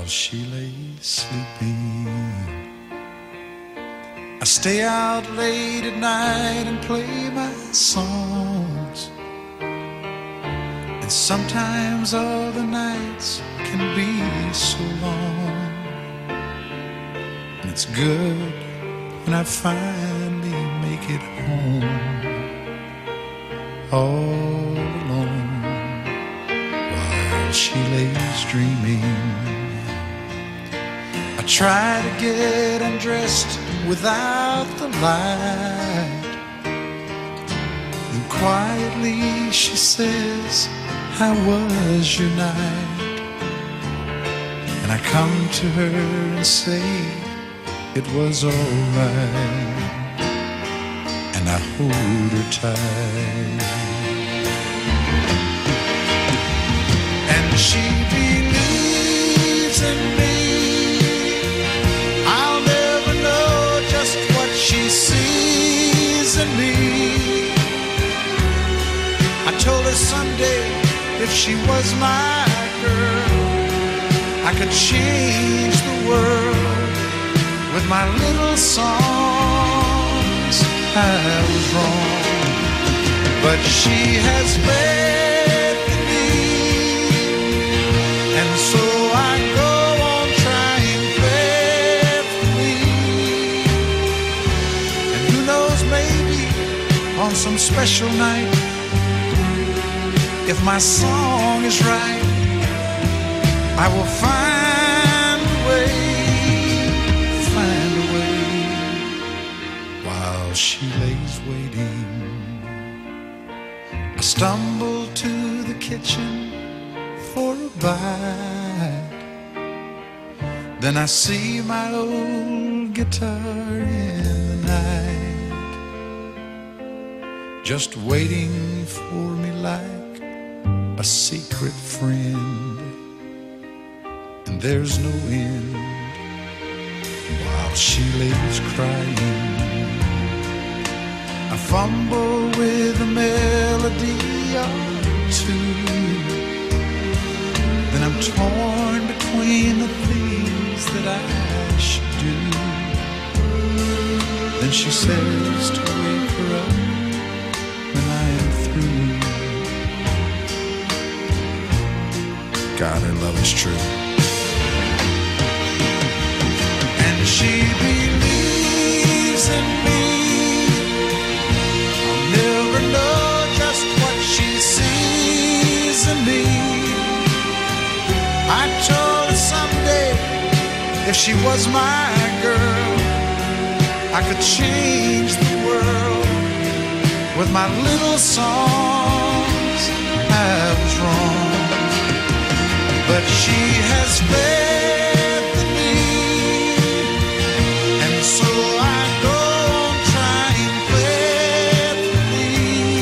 while she lay sleeping. I stay out late at night and play my songs, and sometimes all the nights can be so long. And it's good when I finally make it home, all alone, while she lays dreaming. I try to get undressed without the light, and quietly she says, "How was your night?" And I come to her and say it was all right, and I hold her tight. And she believes in me. I'll never know just what she sees in me. I told her someday if she was my girl, I could change the world with my little songs. I was wrong, but she has faith in me, and so I go on trying faithfully. And who knows, maybe on some special night, if my song is right, I will find a way, while she lays waiting. I stumble to the kitchen for a bite, then I see my old guitar in the night, just waiting for me like a secret friend. And there's no end while she lays crying. I fumble with a melody or two, then I'm torn between the things that I should do. Then she says to wake her up when I am through. God, her love is true. And she believes in me. I'll never know just what she sees in me. I told her someday if she was my girl, I could change the world with my little songs. I was wrong, but she has faith in me, and so I go on trying faithfully.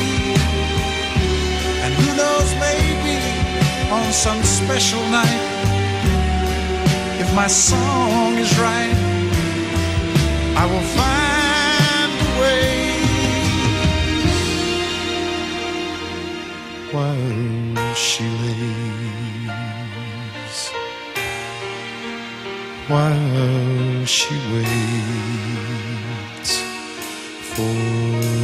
And who knows, maybe on some special night, if my song is right, I will find a way, while she lays, while she waits for